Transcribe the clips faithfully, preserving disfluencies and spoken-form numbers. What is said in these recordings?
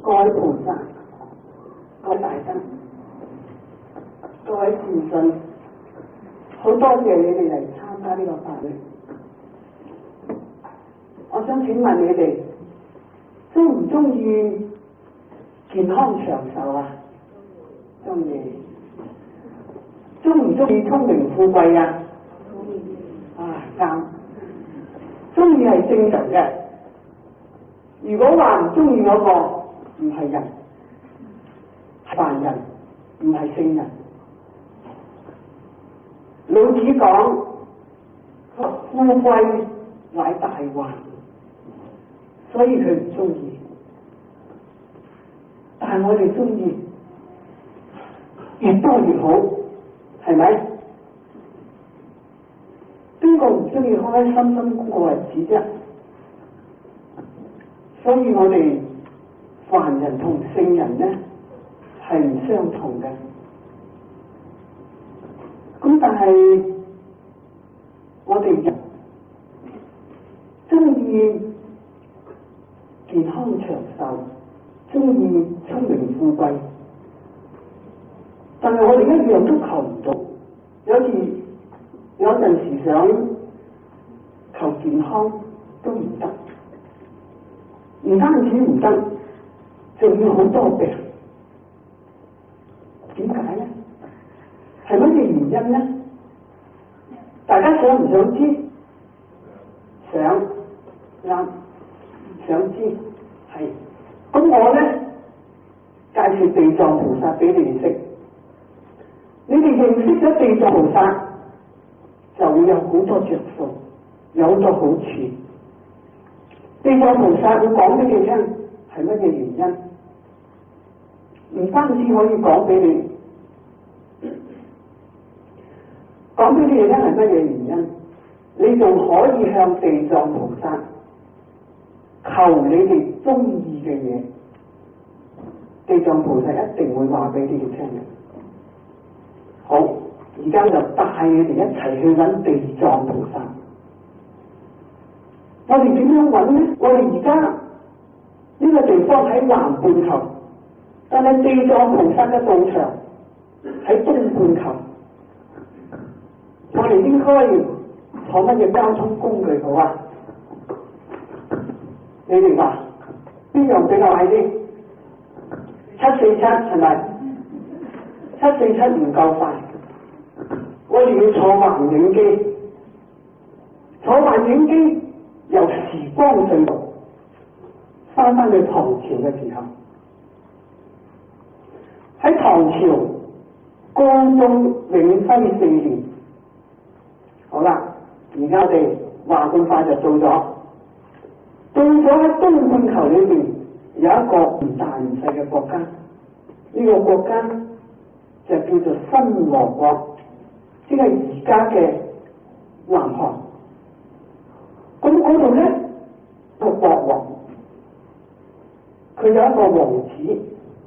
各位菩薩、各位大德、各位善信，好多謝你哋嚟參加呢個法會。我想請問你哋中唔中意健康長壽啊？中意。中唔中意聰明富貴啊？啊啱。中意係正常嘅。如果話唔中意嗰個唔係人，係凡人，唔係聖人。老子講富貴乃大患，所以佢唔中意。但係我哋中意越多越好，係咪？邊個唔中意開開心心過日子啫？所以我哋凡人同聖人呢係唔相同嘅。咁但係我哋人中意健康長壽，中意聰明富貴，但係我哋一樣都求唔到。有時有陣時想求健康都唔得，唔單止唔得，仲要好多病。點解呢？係乜嘢原因呢？大家想唔想知？想，啱，想知，係。咁我呢，介紹地藏菩薩俾你哋識。你哋認識咗地藏菩薩，就會有好多着數，有好多好處。地藏菩薩會講俾你聽係乜嘢原因？唔單止可以講俾你，講俾你哋聽係乜嘢原因，你仲可以向地藏菩薩求你哋中意嘅嘢，地藏菩薩一定會話俾你哋聽嘅。好，而家就帶你哋一齊去揾地藏菩薩。我哋點樣揾呢？我哋而家呢個地方喺南半球，但係地藏菩薩嘅道場喺東半球。我哋應該坐乜嘢交通工具好啊？你哋話邊樣比較快啲？七四七係咪？七四七唔夠快，我哋要坐環影機，坐環影機由時光隧道翻返去唐朝嘅時候，喺唐朝光宗永徽四年，好啦，而家我哋話咁快就做咗，到咗喺東半球裏邊有一個唔大唔細嘅國家，呢、這個國家就叫做新羅國，即係而家嘅南韓。咁嗰度咧個國王，佢有一個王子，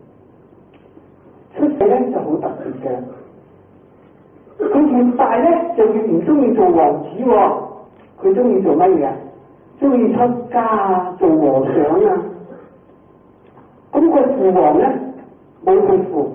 出世咧就好特別嘅。佢越大咧就越唔中意做王子喎，佢中意做乜嘢啊？中意出家做和尚啊！咁、那個父王咧冇佢父。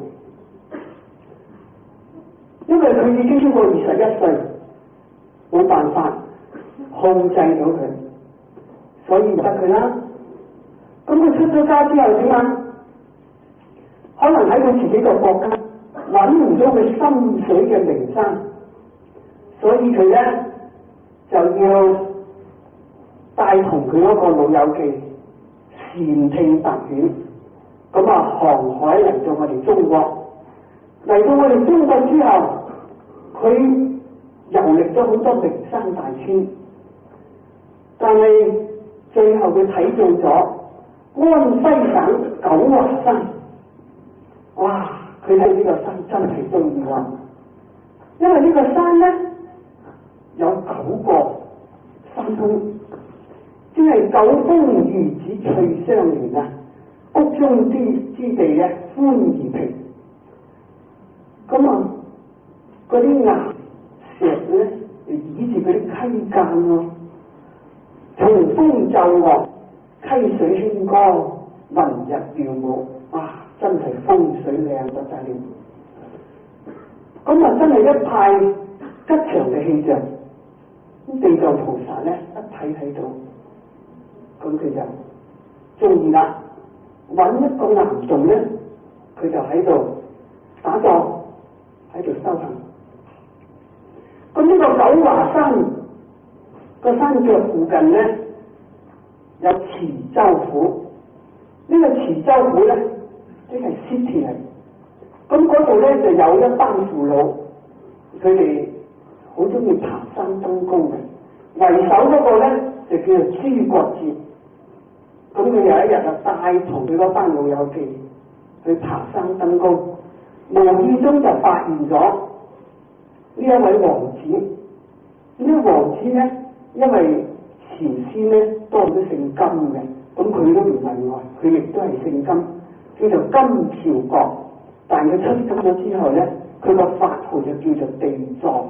因為佢已經超過二十一歲，冇辦法控制到佢，所以唔得佢啦。咁佢出咗家之後點啊？可能喺佢自己個國家揾唔到佢心水嘅名生，所以佢咧就要帶同佢嗰個老友記禪聽白犬，咁啊航海嚟到我哋中國。嚟到我哋中國之後，佢遊歷咗好多名山大川，但係最後佢睇中咗安徽省九華山。哇！佢睇呢個山真係中意喎，因為呢個山咧有九個山峰，即係九峰如子翠相連啊！谷中之之地咧寬而平。咁啊，嗰啲岩石咧，倚住嗰啲溪澗咯，從風驟惡，溪水輕歌， 雲日耀武，哇！真係風水靚得滯了。咁啊，真係一派吉祥嘅氣象。咁地藏菩薩咧一睇睇到，咁佢就中意啦，揾一個岩洞咧，佢就喺度打坐，喺度修行。咁呢個九華山個山腳附近咧有慈州府，呢、這個慈州府咧即係 city 嚟。咁嗰度咧就有一班父老，佢哋好中意爬山登高嘅。為首嗰個咧就叫做諸葛節。咁佢有一日啊帶同佢嗰班老友記去爬山登高，無意中就發現咗呢一位王子。呢個王子咧，因為朝鮮咧多人都姓金嘅，咁佢都唔例外，佢亦都係姓金，叫做金朝國。但佢出家咗之後咧，佢個法號就叫做地藏。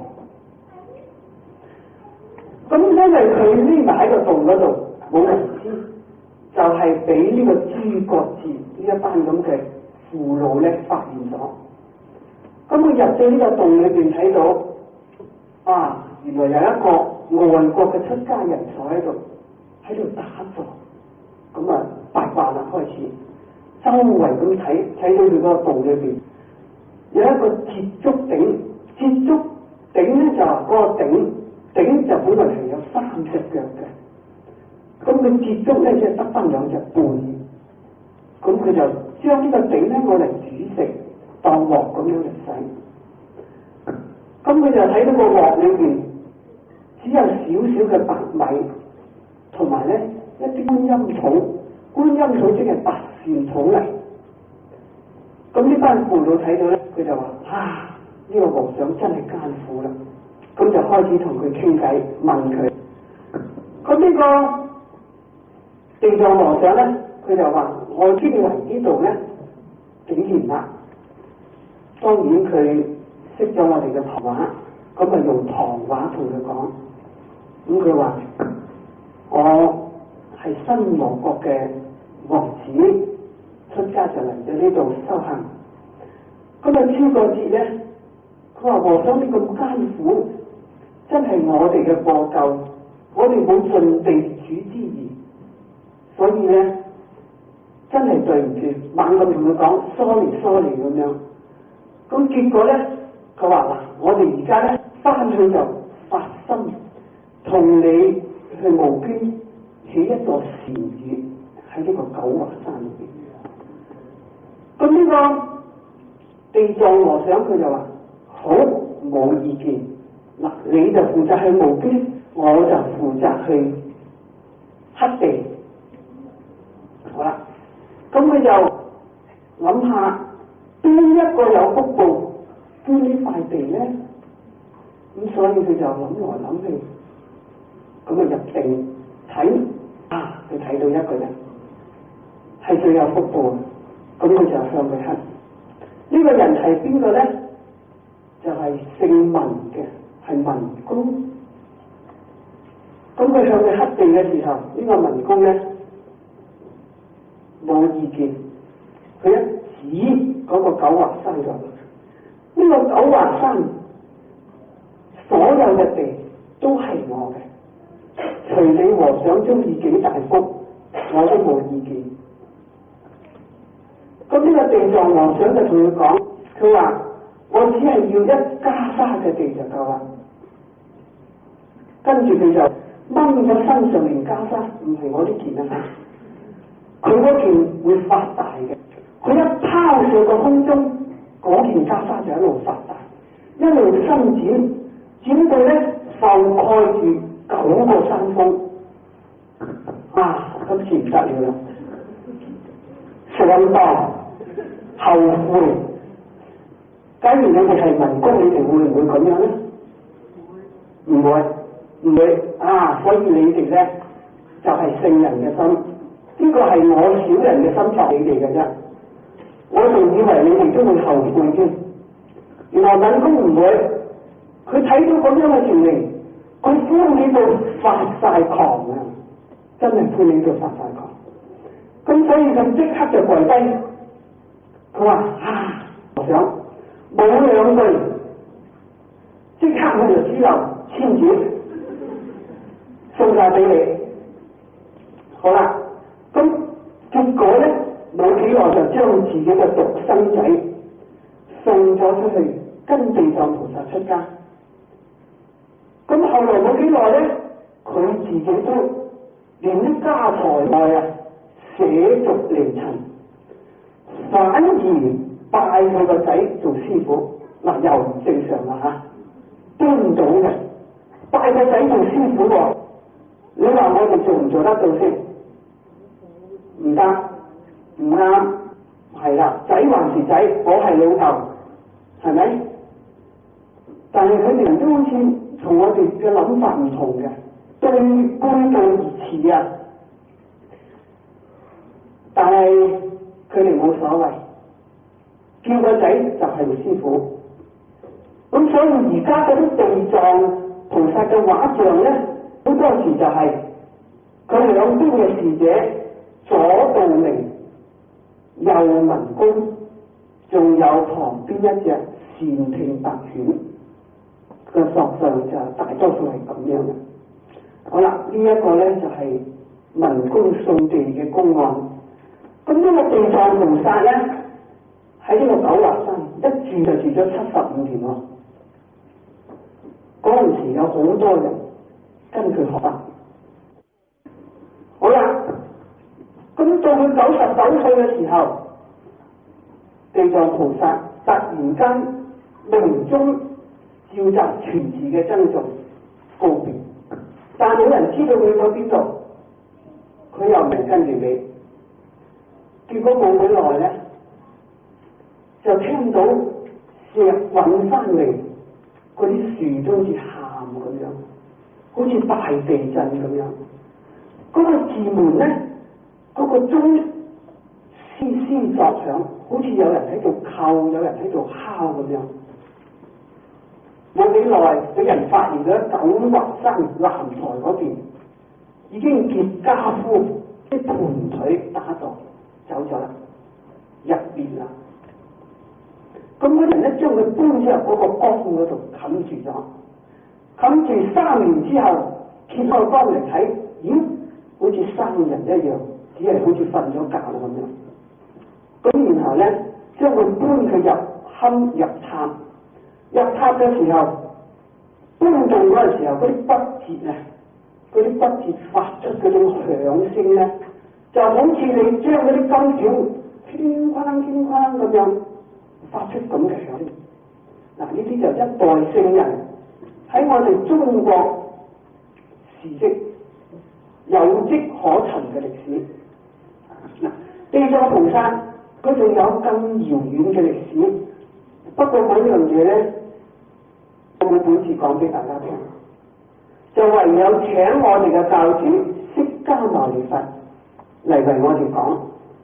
咁因為佢匿埋喺個洞嗰度，冇人知，就係俾呢個諸葛節呢一班咁嘅父老咧發現咗。咁佢入到呢個洞裏邊睇到，啊，原來有一個外國嘅出家人坐喺度，喺度打坐。咁啊八卦啦開始，周圍咁睇，睇到佢嗰個洞裏邊有一個接足頂，接足頂咧就嗰個頂。頂就本來係有三隻腳嘅，咁佢接觸咧即係得翻兩隻半，咁佢就將呢個頂咧攞嚟煮食，當鑊咁樣嚟洗。咁佢就睇到個鑊裏邊只有少少嘅白米，同埋咧一啲觀音草，觀音草即係白線草嚟。咁呢班父老睇到咧，佢就話：啊，呢、這個和尚真係艱苦啦！咁就開始同佢傾偈，問佢。咁呢個地藏和尚咧，佢就話：我知你嚟呢度咧幾年啦。當然佢識咗我哋嘅唐話，咁啊用唐話同佢講。咁佢話：我係新羅國嘅王子，出家就嚟到呢度修行。咁啊超過節咧，佢話和尚你咁艱苦。真係我哋嘅過咎，我哋冇盡地主之誼，所以咧真係對唔住，猛咁同佢講 sorry sorry 咁樣。咁結果咧，佢話嗱，我哋而家咧翻去就發心，同你去募捐起一座禪院喺呢個九華山裏邊。咁呢個地藏和尚佢就話好，冇意見。嗱，你就負責去募捐，我就負責去黑地。好啦，咁佢就諗下邊一個有福報捐呢塊地咧？咁所以佢就諗來諗去，咁啊入定睇啊，佢睇到一個人係最有福報，咁佢就向佢乞。呢、這個人係邊個咧？就係、是、姓文嘅。係文公，咁佢向佢乞地嘅時候，呢、這個文公咧冇意見，佢一指嗰個九華山度，呢、這個九華山所有嘅地都係我嘅，隨你和尚中意幾大福，我都冇意見。咁呢個地藏和尚就同佢講，佢話我只係要一袈裟嘅地就夠啦。跟住佢就掹咗身上面袈裟，唔係我呢件啊，佢嗰件會發大嘅。佢一拋上個空中，嗰件袈裟就一路發大，一路伸展，展到咧覆蓋住九個山峰。啊，今次唔得了啦！上當後悔。假如你哋係文公，你哋會唔會咁樣咧？唔會。唔會啊，所以你哋咧就係、是、聖人嘅心，呢、這個係我小人嘅心作你哋嘅啫。我仲以為你哋都會後悔添，原來文公唔會，佢睇到咁樣嘅情形，佢歡喜到發晒狂啊！真係歡喜到發晒狂。 咁所以佢即刻就跪低，佢話啊，我想冇兩句，即刻我就只留千紙送晒俾你。好啦，咁結果咧冇幾耐就將自己嘅獨生仔送咗出去，跟地藏菩薩出家。咁後來冇幾耐咧，佢自己都連啲家財外啊捨俗離塵，反而拜佢個仔做師傅。嗱，又唔正常啦嚇，顛倒嘅，拜個仔做師傅喎，你話我哋做唔做得到先？唔得，唔啱，係啦，仔還是仔，我係老豆，係咪？但係佢哋人都好似同我哋嘅諗法唔同嘅，對背道而馳啊！但係佢哋冇所謂，叫個仔就係師傅。咁所以而家嗰啲地藏菩薩嘅畫像咧，好多時就係佢兩邊嘅侍者，左道明，右文公，仲有旁邊一隻善聽白犬。個索相就大多數係咁樣嘅。好啦，呢、這、一個咧就係、是、文公掃地嘅公案。咁呢個地藏菩薩咧喺呢個九華山一住就住咗七十五年喎。嗰陣時有好多人跟佢學習。好啦，咁到佢九十九歲嘅時候，地藏菩薩突然間夢中召集全寺嘅僧眾告別，但冇人知道佢去咗邊度，佢又唔係跟住你。結果冇幾耐咧，就聽到石滾翻嚟，嗰啲樹都好似喊咁樣，好似大地震咁樣。嗰、那個寺門咧，嗰、那個鐘絲絲作響，好似有人喺度叩，有人喺度敲咁樣。冇幾耐，俾人發現咗九華山南台嗰邊已經結跏趺，啲盤腿打坐走咗啦，入面啦。咁嗰人咧將佢搬咗入嗰個缸嗰度冚住咗，冚住三年之後揭開個缸嚟睇，咦，好似生人一樣，只係好似瞓咗覺咁樣。咁然後咧將佢搬佢入龕入塔。入塔嘅時候，搬動嗰陣時候，嗰啲骨節啊，嗰啲骨節發出嗰種響聲咧，就好似你將嗰啲金條輕框輕框咁樣發出咁嘅響聲。嗱，呢啲就一代聖人喺我哋中國事蹟有跡可尋嘅歷史。嗱，地藏菩薩佢仲有更遙遠嘅歷史。不過嗰樣嘢咧，我冇本事講俾大家聽，就唯有請我哋嘅教主釋迦牟尼佛嚟為我哋講。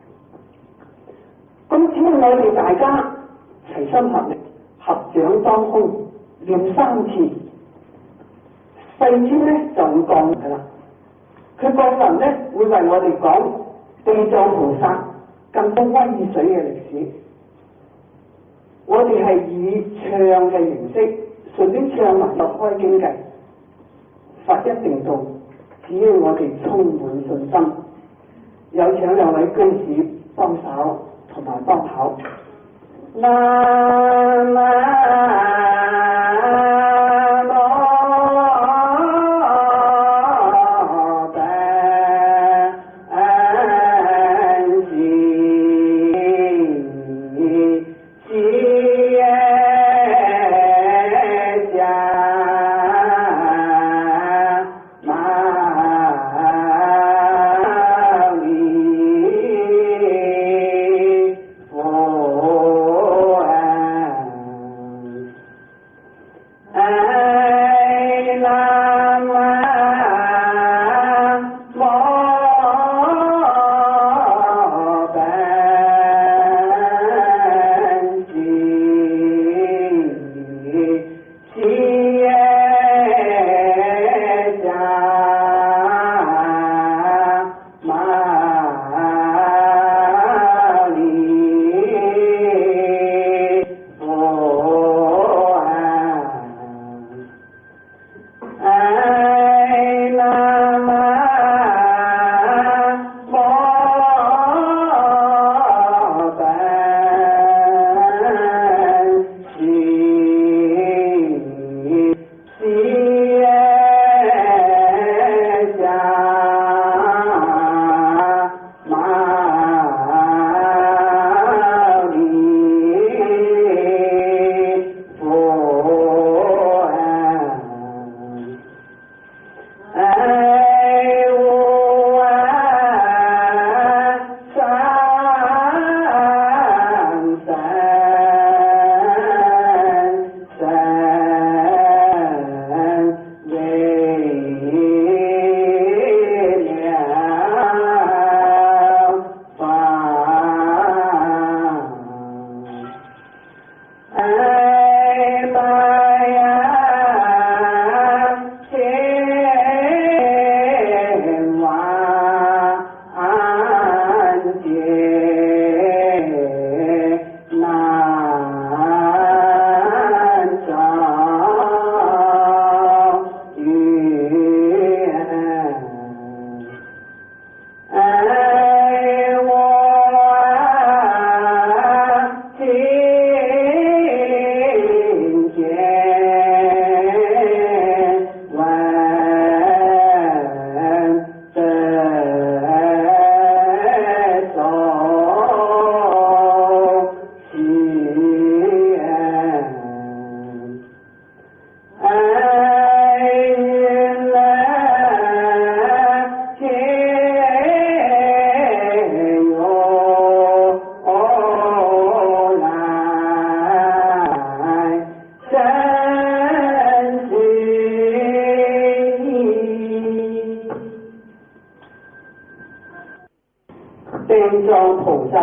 咁只要我哋大家齊心合力，合掌當空，念三次，世尊咧就會降臨噶啦。佢降臨咧會為我哋講地藏菩薩更多威水嘅歷史。我哋係以唱嘅形式，順便唱埋就開經偈，佛一定到，只要我哋充滿信心。有請兩位居士幫手同埋幫口。南無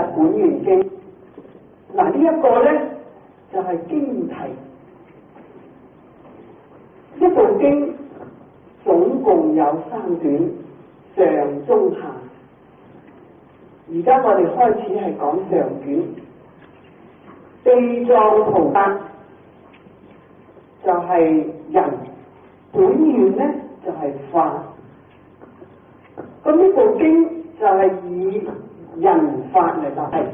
本願經。嗱，呢一個咧就係、是、經題，一部經總共有三卷，上中下。而家我哋開始係講上卷，地藏菩薩就係人，本願咧就係法。咁呢部經就係以人法嚟答題，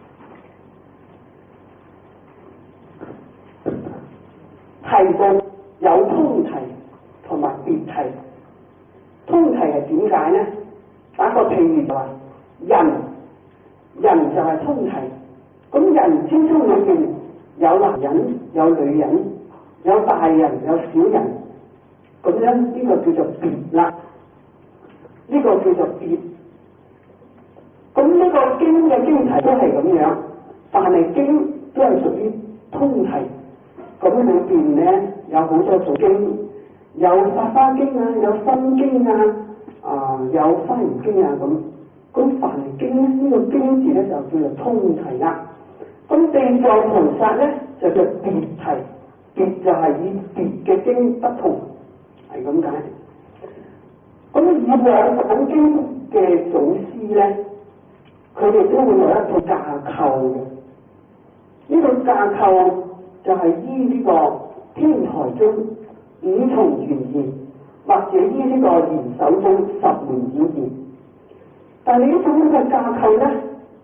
題目有通題同埋別題。通題係點解呢？打個譬如就話人，人就係通題。咁人之中裏邊有男人、有女人、有大人、有小人，咁樣呢個叫做別啦。呢個叫做別。咁呢個經嘅經題都係咁樣，但係經都係屬於通題。咁裏邊咧有好多種經，有法華經啊，有心經啊，啊、呃、有華嚴經啊咁。咁凡經咧呢、這個經字咧就叫做通題啦。咁地藏菩薩咧就叫別題，別就係以別嘅經不同，係咁解。咁以往講經嘅祖師咧，佢哋都會有一套架構嘅。呢、這個架構就係依呢個天台宗五重玄義，或者依呢個賢首宗十門演義。但係呢種咁嘅架構咧，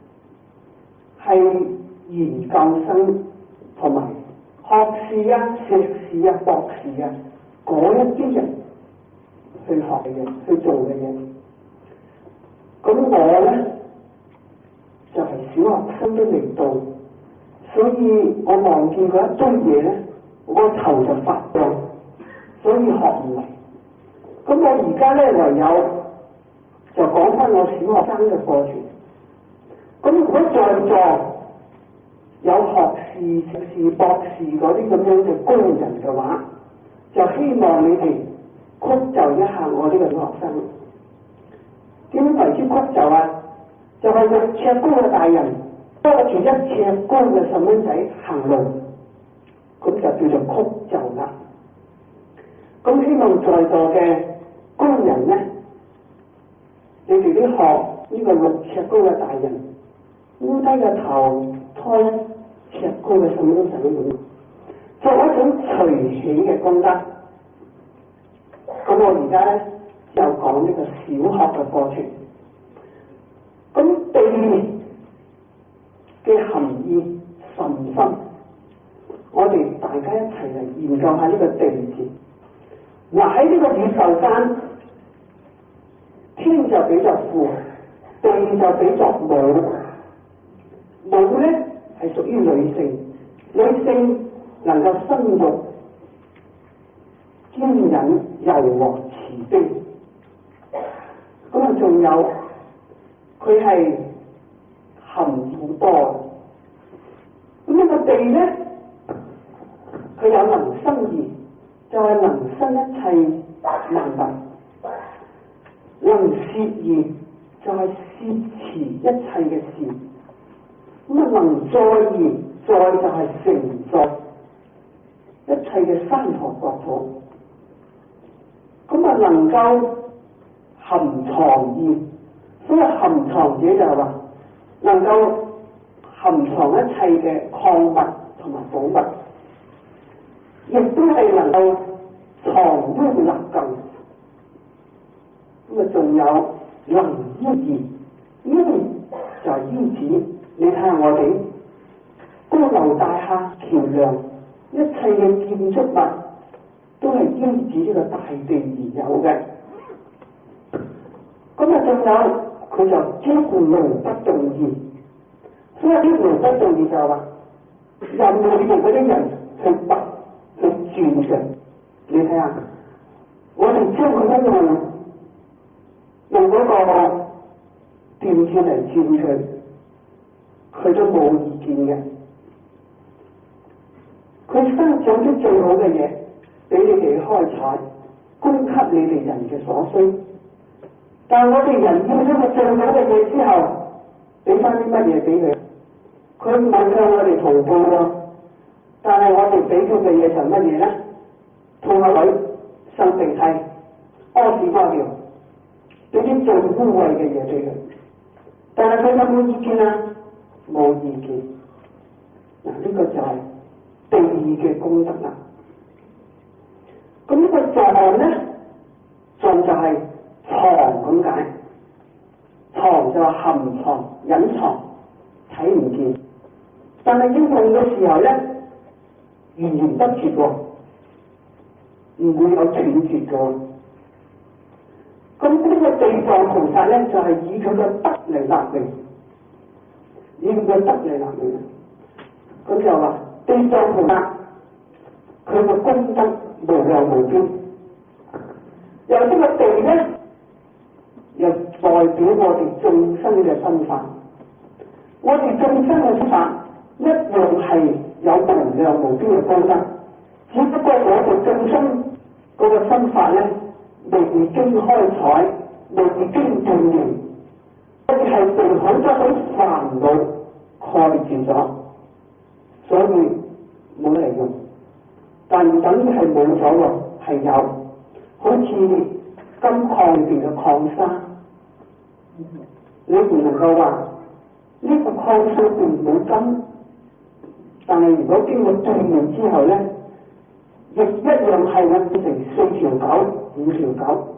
係研究生同埋學士啊、碩士啊、博士啊嗰一啲人去學嘅嘢、去做嘅嘢。咁我咧就係、是、小學生都未到，所以我望見嗰一堆嘢咧，我個頭就發光，所以學唔嚟。咁我而家咧唯有就講翻我小學生嘅課程。咁如果在座有學士、碩士、博士嗰啲咁樣嘅工人嘅話，就希望你哋曲就一下我呢個小學生。點為之曲就啊？就係、是、六尺高嘅大人拖住一尺高嘅細蚊仔行路，咁就叫做曲就啦。咁希望在座嘅工人咧，你哋啲學呢個六尺高嘅大人，烏低個頭拖一尺高嘅細蚊仔咁，作一種隨喜嘅功德。咁我而家咧就講呢個小學嘅課程。咁地嘅含義甚深，我哋大家一齊嚟研究下呢個地字。嗱，喺呢個宇宙間，天就比作父，地就比作母。母咧係屬於女性，女性能夠生育、堅忍、柔和、慈悲。咁啊，仲有佢係含義好多。咁呢個地咧，佢有能生義，就係、是、能生一切萬物；能攝義，就係攝持一切嘅事。咁啊，能載義，載就係承載一切嘅山河國土。咁啊，能夠含藏義，所以含藏者就係話能夠含藏一切嘅礦物同埋寶物，亦都係能夠藏污納垢。咁啊，仲有能依義，依就係依止。你睇下我哋高樓大廈、橋梁，一切嘅建築物都係依止呢個大地而有嘅。咁啊，仲有佢就堅固無不動義，所以啲無不動義就係話任裏邊嗰啲人去拔去轉嘅。你睇下，我哋將佢一路用嗰個電鑽嚟轉佢，佢都冇意見嘅。佢生長啲最好嘅嘢俾你哋開採，供給你哋人嘅所需。但係我哋人要咗個最好嘅嘢之後， 俾翻啲乜嘢俾佢？佢冇向我哋同步喎，但係我哋俾佢嘅嘢就乜嘢咧？吐口水、擤鼻涕、屙屎屙尿，俾啲最污穢嘅嘢俾佢。但係佢有冇意見啊？冇意見。嗱，呢個就係地義嘅功德啦。咁呢個藏咧，藏就係藏咁解，藏就係含藏、隱藏，睇唔見。但係應用嘅時候咧，源源不絕喎，唔會有斷絕嘅。咁呢個地藏菩薩咧，就係、是、以佢嘅德嚟立命，以佢嘅德嚟立命。咁就話地藏菩薩，佢嘅功德無量無邊。由呢個地咧，又代表我哋眾生嘅身法。我哋眾生嘅身法一樣係有無量無邊嘅功德，只不過我哋眾生嗰個身法咧，未經開採，未經鍛鍊，我哋係被好多種煩惱蓋住咗，所以冇嚟用。但唔等於係冇咗喎，係有，好似金礦裏邊嘅礦砂，你唔能夠話呢個礦砂裏邊冇金，但係如果經過鍛鍊之後咧，亦一樣係會變成四條九、五條九。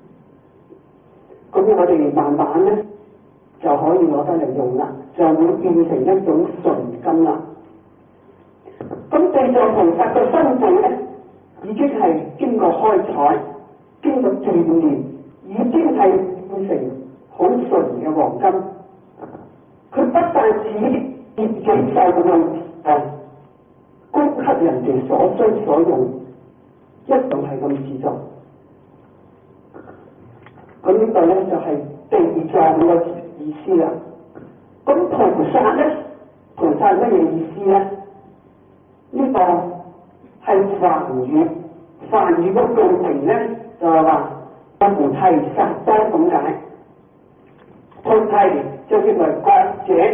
咁我哋慢慢咧就可以攞得嚟用啦，就會變成一種純金啦。咁地藏菩薩嘅身體咧，已經係經過開採、經過鍛鍊，已經係變成好純嘅黃金。佢不但止自己受用，誒供給人哋所需所用，一樣係咁自在。咁呢個咧就係、是、地藏嘅意思啦。咁菩薩咧，菩薩係乜嘢意思咧？呢、這個係梵語，梵語嘅句名咧就係話菩提薩多咁解。菩提就認為覺者，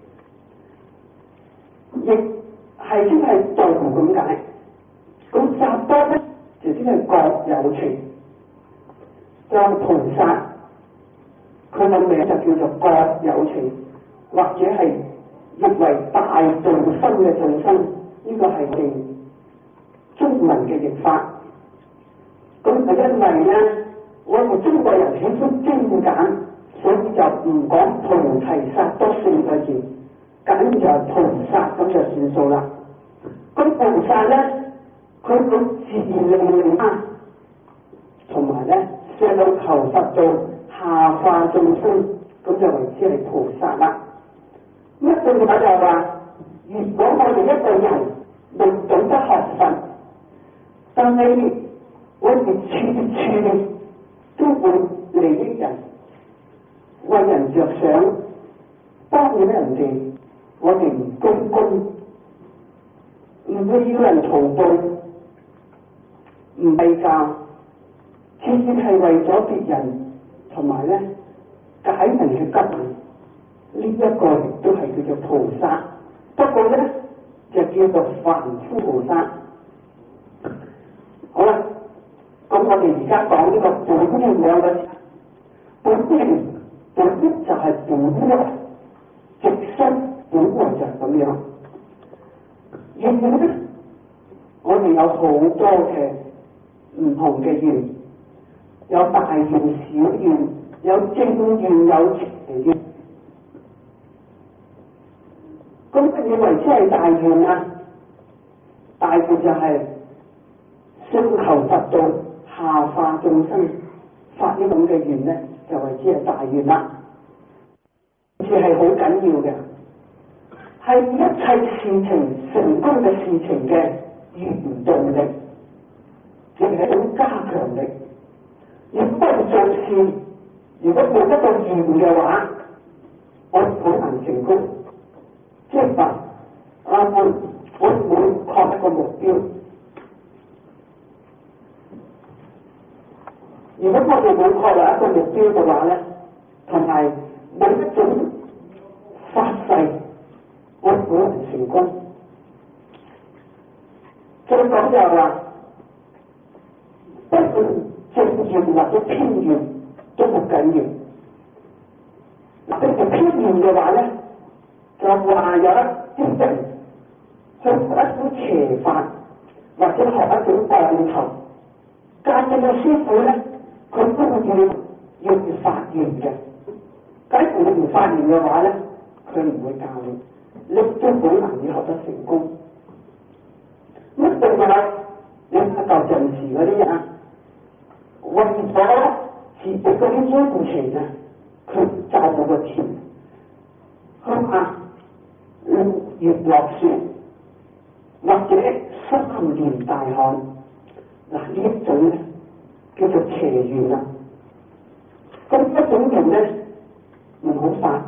亦係即係道咁解。咁薩多咧就即係覺有情。就菩薩，佢個名就叫做覺有情，或者係譯為大道生嘅眾生。呢個係我哋中文嘅譯法。咁係因為咧，我哋中國人喜歡精簡，所以就唔講菩提薩多四個字，簡就係菩薩咁就算數啦。咁菩薩咧，佢個自利啊，同埋咧上求佛道，下化眾生，咁就為之係菩薩啦。一句話就係話，如果我哋一個人未懂得學佛，但係我哋處處都會利益人，為人着想，幫咗人哋，我哋唔公公，唔會要人圖報，唔計較，次次係為咗別人，同埋咧解人嘅急難，呢一個亦都係叫做菩薩。不過咧就叫做凡夫菩薩。好啦，咁我哋而家講呢個本願兩個字，本願本願就係本來直身，本來就係咁樣。願咧，我哋有好多嘅唔同嘅願，有大願、小願，有正願，有邪願。咁乜嘢為之係大願啊？大願就係上求佛道，下化眾生，發呢咁嘅願咧，就為之係大願啦。呢次係好緊要嘅，係一切事情成功嘅事情嘅原動力，亦係一種加強力。如果我哋做事，如果冇一個願嘅話，我好難成功。即係話，啊我我會確一個目標。如果我哋冇確立一個目標嘅話咧，同埋冇一種世我冇人成功。再講就係話，不論正義或者偏見都唔緊要。嗱，譬如偏見嘅話咧，就話有一啲人去學一種邪法，或者學一種降頭，教嘅師傅咧，佢都會要要發願嘅。假如你唔發願嘅話咧，佢唔會教你，你都好難以學得成功。咁另外，你睇舊陣時嗰啲人，為咗自己嗰啲冤情啊，佢就冇個錢，佢話月落雪，或者三年大旱，嗱呢一種咧叫做邪緣啦。咁一種人咧唔好發，